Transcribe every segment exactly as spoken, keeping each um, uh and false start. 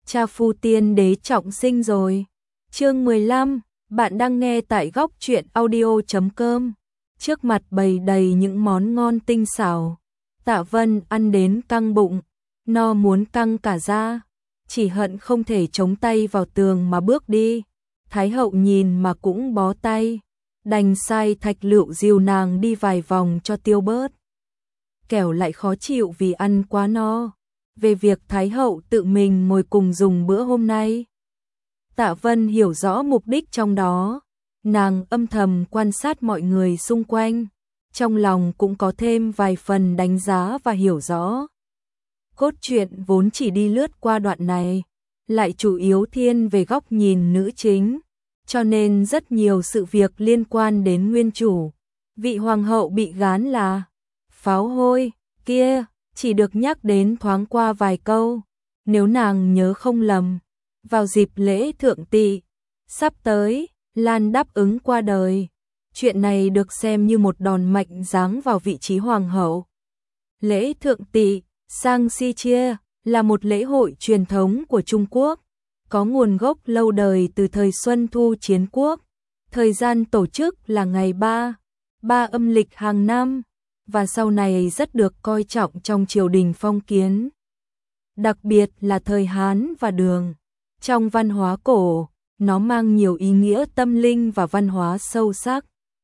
cha phu tiên đế trọng sinh rồi. Chương mười lăm, bạn đang nghe tại góc truyện audio chấm com. Trước mặt bày đầy những món ngon tinh xảo. Tạ Vân ăn đến căng bụng, no muốn căng cả da, chỉ hận không thể chống tay vào tường mà bước đi. Thái hậu nhìn mà cũng bó tay, đành sai Thạch Lựu dìu nàng đi vài vòng cho tiêu bớt. Kẻo lại khó chịu vì ăn quá no. Về việc Thái hậu tự mình ngồi cùng dùng bữa hôm nay, Tạ Vân hiểu rõ mục đích trong đó. Nàng âm thầm quan sát mọi người xung quanh, trong lòng cũng có thêm vài phần đánh giá và hiểu rõ. Cốt truyện vốn chỉ đi lướt qua đoạn này, lại chủ yếu thiên về góc nhìn nữ chính, cho nên rất nhiều sự việc liên quan đến nguyên chủ. Vị hoàng hậu bị gán là pháo hôi kia chỉ được nhắc đến thoáng qua vài câu. Nếu nàng nhớ không lầm, vào dịp lễ thượng tỵ sắp tới, Lan đáp ứng qua đời. Chuyện này được xem như một đòn mạnh giáng vào vị trí hoàng hậu. Lễ thượng tỵ, Sang Si Chia, là một lễ hội truyền thống của Trung Quốc, có nguồn gốc lâu đời từ thời Xuân Thu Chiến Quốc. Thời gian tổ chức là ngày ba, ba âm lịch hàng năm, và sau này rất được coi trọng trong triều đình phong kiến. Đặc biệt là thời Hán và Đường. Trong văn hóa cổ, nó mang nhiều ý nghĩa tâm linh và văn hóa sâu sắc.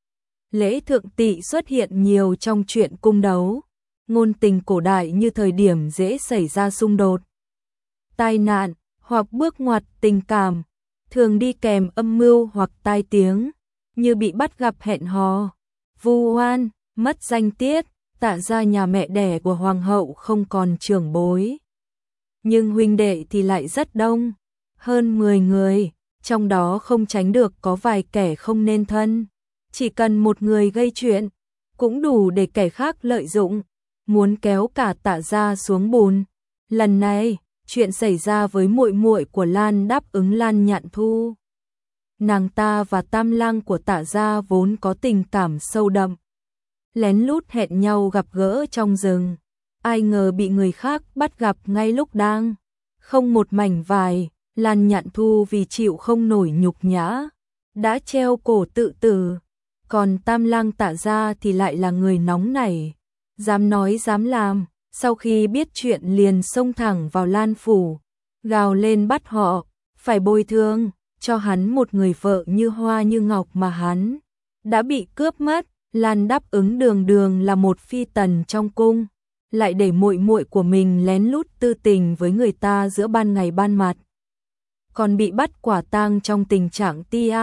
Lễ thượng tỵ xuất hiện nhiều trong truyện cung đấu, ngôn tình cổ đại như thời điểm dễ xảy ra xung đột, tai nạn hoặc bước ngoặt tình cảm, thường đi kèm âm mưu hoặc tai tiếng, như bị bắt gặp hẹn hò, vu oan, mất danh tiết. Tạ gia nhà mẹ đẻ của hoàng hậu không còn trưởng bối, nhưng huynh đệ thì lại rất đông, hơn mười người, trong đó không tránh được có vài kẻ không nên thân. Chỉ cần một người gây chuyện, cũng đủ để kẻ khác lợi dụng, muốn kéo cả Tạ gia xuống bùn. Lần này, chuyện xảy ra với muội muội của Lan đáp ứng Lan Nhạn Thu. Nàng ta và tam lang của Tạ gia vốn có tình cảm sâu đậm, lén lút hẹn nhau gặp gỡ trong rừng. Ai ngờ bị người khác bắt gặp ngay lúc đang không một mảnh vải. Lan Nhạn Thu vì chịu không nổi nhục nhã, đã treo cổ tự tử. Còn tam lang Tạ gia thì lại là người nóng nảy, dám nói dám làm. Sau khi biết chuyện liền xông thẳng vào Lan phủ, gào lên bắt họ phải bồi thường cho hắn một người vợ như hoa như ngọc mà hắn đã bị cướp mất. Lan đáp ứng đường đường là một phi tần trong cung, lại để muội muội của mình lén lút tư tình với người ta giữa ban ngày ban mặt, còn bị bắt quả tang trong tình trạng tia,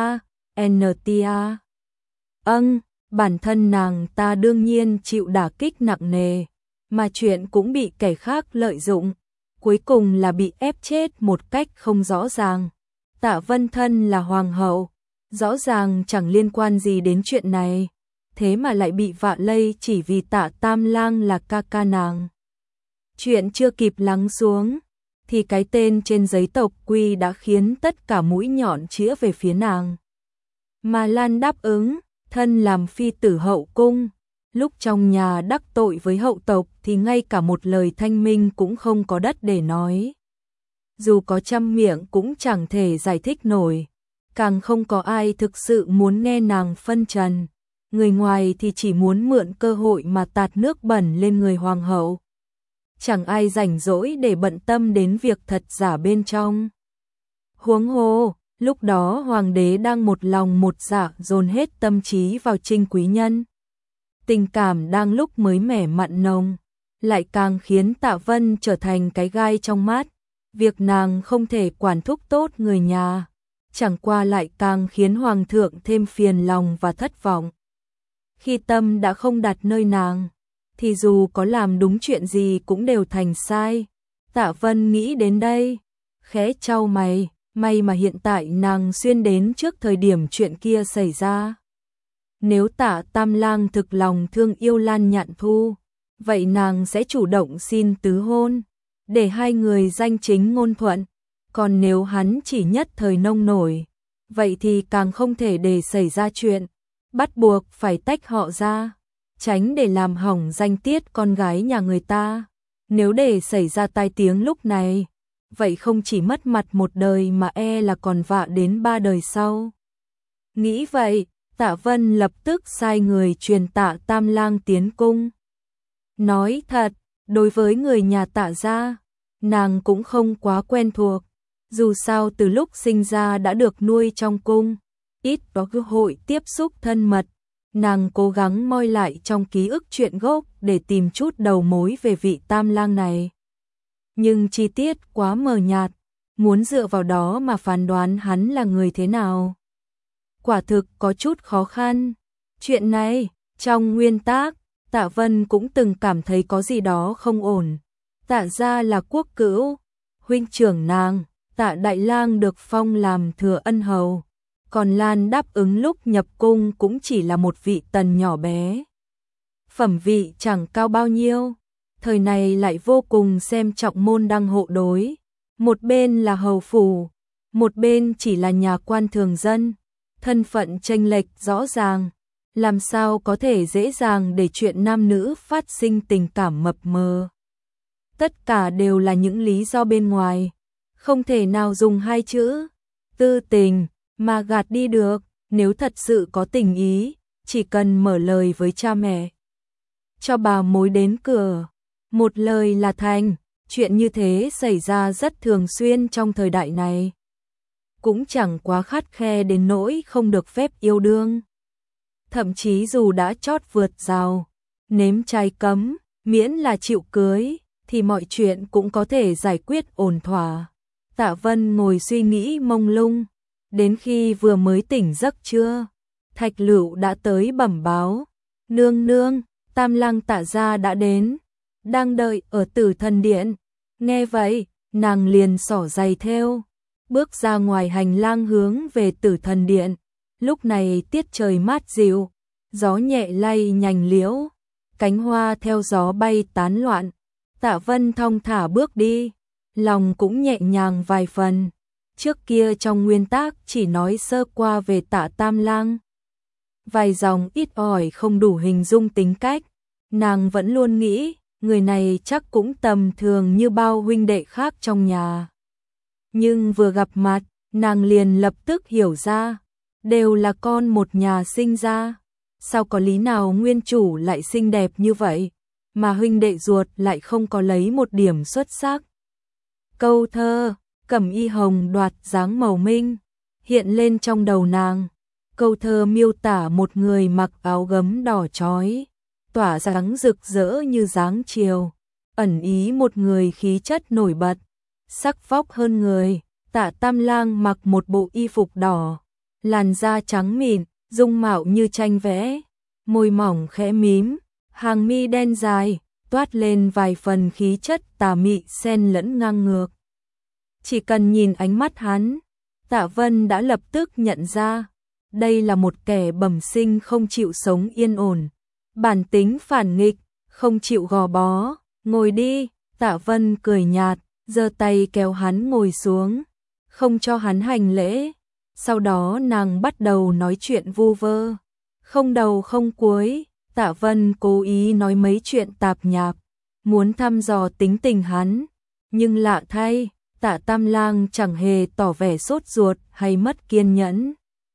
ntia. Âng, bản thân nàng ta đương nhiên chịu đả kích nặng nề, mà chuyện cũng bị kẻ khác lợi dụng, cuối cùng là bị ép chết một cách không rõ ràng. Tạ Vân thân là hoàng hậu, rõ ràng chẳng liên quan gì đến chuyện này, thế mà lại bị vạ lây chỉ vì Tạ Tam Lang là ca ca nàng. Chuyện chưa kịp lắng xuống, thì cái tên trên giấy tộc quy đã khiến tất cả mũi nhọn chĩa về phía nàng. Mà Lan đáp ứng, thân làm phi tử hậu cung, lúc trong nhà đắc tội với hậu tộc thì ngay cả một lời thanh minh cũng không có đất để nói. Dù có trăm miệng cũng chẳng thể giải thích nổi, càng không có ai thực sự muốn nghe nàng phân trần. Người ngoài thì chỉ muốn mượn cơ hội mà tạt nước bẩn lên người hoàng hậu. Chẳng ai rảnh rỗi để bận tâm đến việc thật giả bên trong. Huống hồ, lúc đó hoàng đế đang một lòng một dạ dồn hết tâm trí vào Trinh Quý Nhân. Tình cảm đang lúc mới mẻ mặn nồng, lại càng khiến Tạ Vân trở thành cái gai trong mắt. Việc nàng không thể quản thúc tốt người nhà, chẳng qua lại càng khiến hoàng thượng thêm phiền lòng và thất vọng. Khi tâm đã không đặt nơi nàng, thì dù có làm đúng chuyện gì cũng đều thành sai. Tạ Vân nghĩ đến đây, khẽ chau mày, may mà hiện tại nàng xuyên đến trước thời điểm chuyện kia xảy ra. Nếu Tạ Tam Lang thực lòng thương yêu Lan Nhạn Thu, vậy nàng sẽ chủ động xin tứ hôn, để hai người danh chính ngôn thuận. Còn nếu hắn chỉ nhất thời nông nổi, vậy thì càng không thể để xảy ra chuyện, bắt buộc phải tách họ ra, tránh để làm hỏng danh tiết con gái nhà người ta. Nếu để xảy ra tai tiếng lúc này, vậy không chỉ mất mặt một đời mà e là còn vạ đến ba đời sau. Nghĩ vậy, Tạ Vân lập tức sai người truyền Tạ Tam Lang tiến cung. Nói thật, đối với người nhà Tạ gia, nàng cũng không quá quen thuộc, dù sao từ lúc sinh ra đã được nuôi trong cung, ít có cơ hội tiếp xúc thân mật. Nàng cố gắng moi lại trong ký ức chuyện gốc để tìm chút đầu mối về vị Tam Lang này. Nhưng chi tiết quá mờ nhạt, muốn dựa vào đó mà phán đoán hắn là người thế nào, quả thực có chút khó khăn. Chuyện này, trong nguyên tác, Tạ Vân cũng từng cảm thấy có gì đó không ổn. Tạ gia là quốc cữu, huynh trưởng nàng, Tạ Đại Lang được phong làm thừa ân hầu, còn Lan đáp ứng lúc nhập cung cũng chỉ là một vị tần nhỏ bé. Phẩm vị chẳng cao bao nhiêu, thời này lại vô cùng xem trọng môn đăng hộ đối. Một bên là hầu phủ, một bên chỉ là nhà quan thường dân, thân phận chênh lệch rõ ràng, làm sao có thể dễ dàng để chuyện nam nữ phát sinh tình cảm mập mờ. Tất cả đều là những lý do bên ngoài, không thể nào dùng hai chữ tư tình mà gạt đi được. Nếu thật sự có tình ý, chỉ cần mở lời với cha mẹ, cho bà mối đến cửa, một lời là thành. Chuyện như thế xảy ra rất thường xuyên trong thời đại này, cũng chẳng quá khắt khe đến nỗi không được phép yêu đương. Thậm chí dù đã chót vượt rào, nếm trai cấm, miễn là chịu cưới, thì mọi chuyện cũng có thể giải quyết ổn thỏa. Tạ Vân ngồi suy nghĩ mông lung, đến khi vừa mới tỉnh giấc trưa, Thạch Lựu đã tới bẩm báo, nương nương, Tam Lang Tạ gia đã đến, đang đợi ở Tử Thần Điện. Nghe vậy, nàng liền xỏ giày theo, bước ra ngoài hành lang hướng về Tử Thần Điện. Lúc này tiết trời mát dịu, gió nhẹ lay nhành liễu, cánh hoa theo gió bay tán loạn. Tạ Vân thong thả bước đi, lòng cũng nhẹ nhàng vài phần. Trước kia trong nguyên tác chỉ nói sơ qua về Tạ Tam Lang, vài dòng ít ỏi không đủ hình dung tính cách. Nàng vẫn luôn nghĩ, người này chắc cũng tầm thường như bao huynh đệ khác trong nhà. Nhưng vừa gặp mặt, nàng liền lập tức hiểu ra, đều là con một nhà sinh ra. Sao có lý nào nguyên chủ lại xinh đẹp như vậy, mà huynh đệ ruột lại không có lấy một điểm xuất sắc. Câu thơ, cẩm y hồng đoạt dáng màu minh, hiện lên trong đầu nàng. Câu thơ miêu tả một người mặc áo gấm đỏ chói, tỏa sáng rực rỡ như dáng chiều, ẩn ý một người khí chất nổi bật, sắc vóc hơn người. Tạ Tam Lang mặc một bộ y phục đỏ, làn da trắng mịn, dung mạo như tranh vẽ, môi mỏng khẽ mím, hàng mi đen dài, toát lên vài phần khí chất tà mị xen lẫn ngang ngược. Chỉ cần nhìn ánh mắt hắn, Tạ Vân đã lập tức nhận ra, đây là một kẻ bẩm sinh không chịu sống yên ổn, bản tính phản nghịch, không chịu gò bó. Ngồi đi, Tạ Vân cười nhạt, giơ tay kéo hắn ngồi xuống, không cho hắn hành lễ. Sau đó nàng bắt đầu nói chuyện vu vơ, không đầu không cuối. Tạ Vân cố ý nói mấy chuyện tạp nhạp, muốn thăm dò tính tình hắn, nhưng lạ thay, Tạ Tam Lang chẳng hề tỏ vẻ sốt ruột hay mất kiên nhẫn,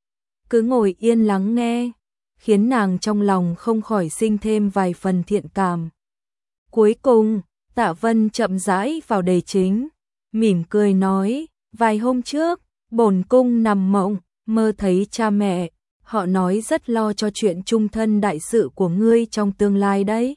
cứ ngồi yên lắng nghe, khiến nàng trong lòng không khỏi sinh thêm vài phần thiện cảm. Cuối cùng, Tạ Vân chậm rãi vào đề chính, mỉm cười nói, vài hôm trước, bổn cung nằm mộng, mơ thấy cha mẹ, họ nói rất lo cho chuyện chung thân đại sự của ngươi trong tương lai đấy.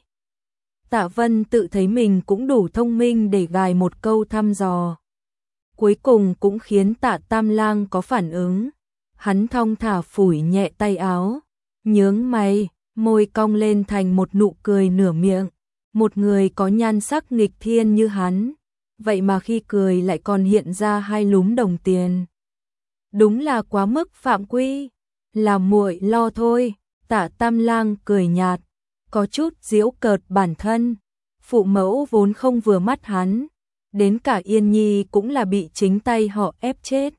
Tạ Vân tự thấy mình cũng đủ thông minh để gài một câu thăm dò. Cuối cùng cũng khiến Tạ Tam Lang có phản ứng. Hắn thong thả phủi nhẹ tay áo, nhướng mày, môi cong lên thành một nụ cười nửa miệng. Một người có nhan sắc nghịch thiên như hắn, vậy mà khi cười lại còn hiện ra hai lúm đồng tiền. Đúng là quá mức phạm quy, là muội lo thôi. Tạ Tam Lang cười nhạt, có chút giễu cợt bản thân. Phụ mẫu vốn không vừa mắt hắn, đến cả Yên Nhi cũng là bị chính tay họ ép chết.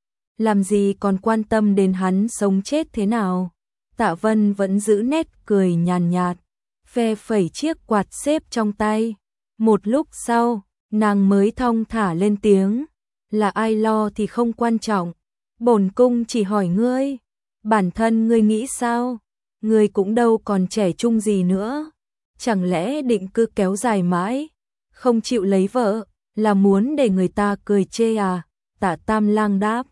Làm gì còn quan tâm đến hắn sống chết thế nào. Tạ Vân vẫn giữ nét cười nhàn nhạt, phe phẩy chiếc quạt xếp trong tay. Một lúc sau, nàng mới thong thả lên tiếng, là ai lo thì không quan trọng, bổn cung chỉ hỏi ngươi, bản thân ngươi nghĩ sao, ngươi cũng đâu còn trẻ trung gì nữa, chẳng lẽ định cứ kéo dài mãi, không chịu lấy vợ, là muốn để người ta cười chê à, Tạ Tam Lang đáp.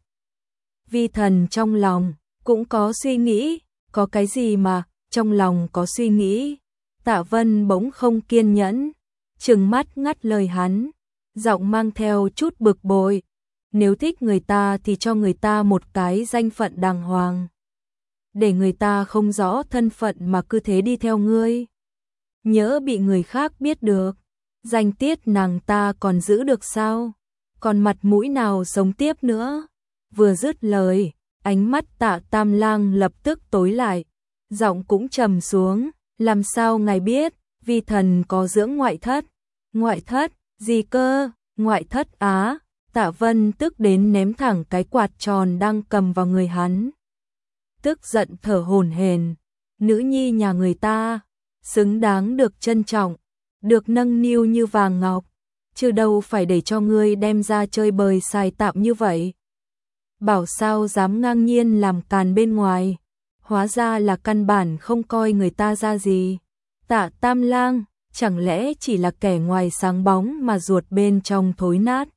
Vi thần trong lòng cũng có suy nghĩ, có cái gì mà, trong lòng có suy nghĩ. Tạ Vân bỗng không kiên nhẫn, trừng mắt ngắt lời hắn, giọng mang theo chút bực bội. Nếu thích người ta thì cho người ta một cái danh phận đàng hoàng. Để người ta không rõ thân phận mà cứ thế đi theo ngươi. Nhỡ bị người khác biết được, danh tiết nàng ta còn giữ được sao? Còn mặt mũi nào sống tiếp nữa? Vừa dứt lời, ánh mắt Tạ Tam Lang lập tức tối lại, giọng cũng trầm xuống, làm sao ngài biết, vi thần có dưỡng ngoại thất. Ngoại thất, gì cơ, ngoại thất á, Tạ Vân tức đến ném thẳng cái quạt tròn đang cầm vào người hắn. Tức giận thở hổn hển, nữ nhi nhà người ta, xứng đáng được trân trọng, được nâng niu như vàng ngọc, chứ đâu phải để cho ngươi đem ra chơi bời xài tạm như vậy. Bảo sao dám ngang nhiên làm càn bên ngoài, hóa ra là căn bản không coi người ta ra gì. Tạ Tam Lang, chẳng lẽ chỉ là kẻ ngoài sáng bóng mà ruột bên trong thối nát.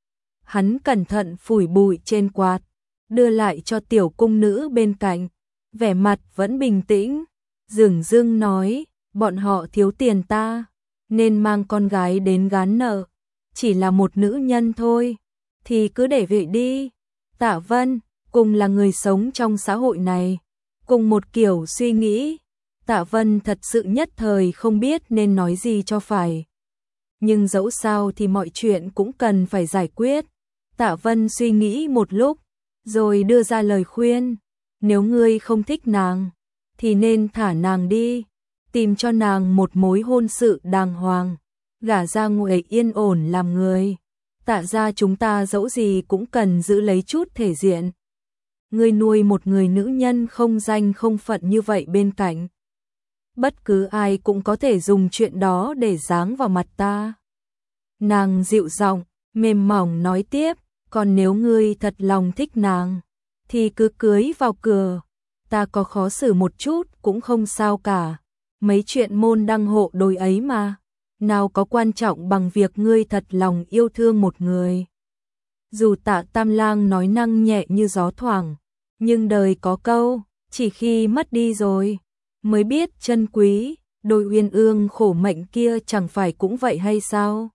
Hắn cẩn thận phủi bụi trên quạt, đưa lại cho tiểu cung nữ bên cạnh, vẻ mặt vẫn bình tĩnh, dửng dưng nói, bọn họ thiếu tiền ta, nên mang con gái đến gán nợ, chỉ là một nữ nhân thôi, thì cứ để vậy đi. Tạ Vân, cùng là người sống trong xã hội này, cùng một kiểu suy nghĩ, Tạ Vân thật sự nhất thời không biết nên nói gì cho phải. Nhưng dẫu sao thì mọi chuyện cũng cần phải giải quyết. Tạ Vân suy nghĩ một lúc, rồi đưa ra lời khuyên, nếu ngươi không thích nàng, thì nên thả nàng đi, tìm cho nàng một mối hôn sự đàng hoàng, gả ra ngoài yên ổn làm người. Tạ ra chúng ta dẫu gì cũng cần giữ lấy chút thể diện. Ngươi nuôi một người nữ nhân không danh không phận như vậy bên cạnh, bất cứ ai cũng có thể dùng chuyện đó để giáng vào mặt ta. Nàng dịu giọng, mềm mỏng nói tiếp, còn nếu ngươi thật lòng thích nàng, thì cứ cưới vào cửa, ta có khó xử một chút cũng không sao cả, mấy chuyện môn đăng hộ đối ấy mà, nào có quan trọng bằng việc ngươi thật lòng yêu thương một người. Dù Tạ Tam Lang nói năng nhẹ như gió thoảng, nhưng đời có câu, chỉ khi mất đi rồi, mới biết trân quý, đôi uyên ương khổ mệnh kia chẳng phải cũng vậy hay sao?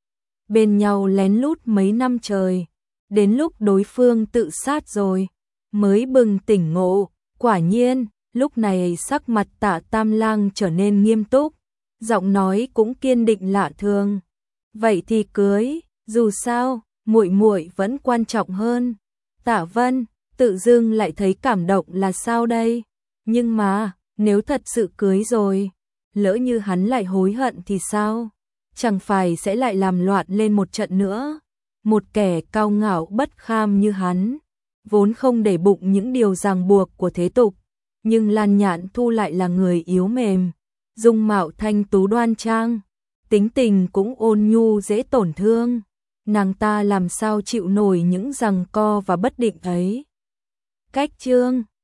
Bên nhau lén lút mấy năm trời, đến lúc đối phương tự sát rồi, mới bừng tỉnh ngộ, quả nhiên, lúc này sắc mặt Tạ Tam Lang trở nên nghiêm túc, giọng nói cũng kiên định lạ thường. Vậy thì cưới, dù sao, muội muội vẫn quan trọng hơn. Tạ Vân, tự dưng lại thấy cảm động là sao đây? Nhưng mà, nếu thật sự cưới rồi, lỡ như hắn lại hối hận thì sao? Chẳng phải sẽ lại làm loạn lên một trận nữa? Một kẻ cao ngạo bất kham như hắn, vốn không để bụng những điều ràng buộc của thế tục, nhưng Lan Nhạn Thu lại là người yếu mềm, dung mạo thanh tú đoan trang, tính tình cũng ôn nhu dễ tổn thương, nàng ta làm sao chịu nổi những giằng co và bất định ấy. Cách chương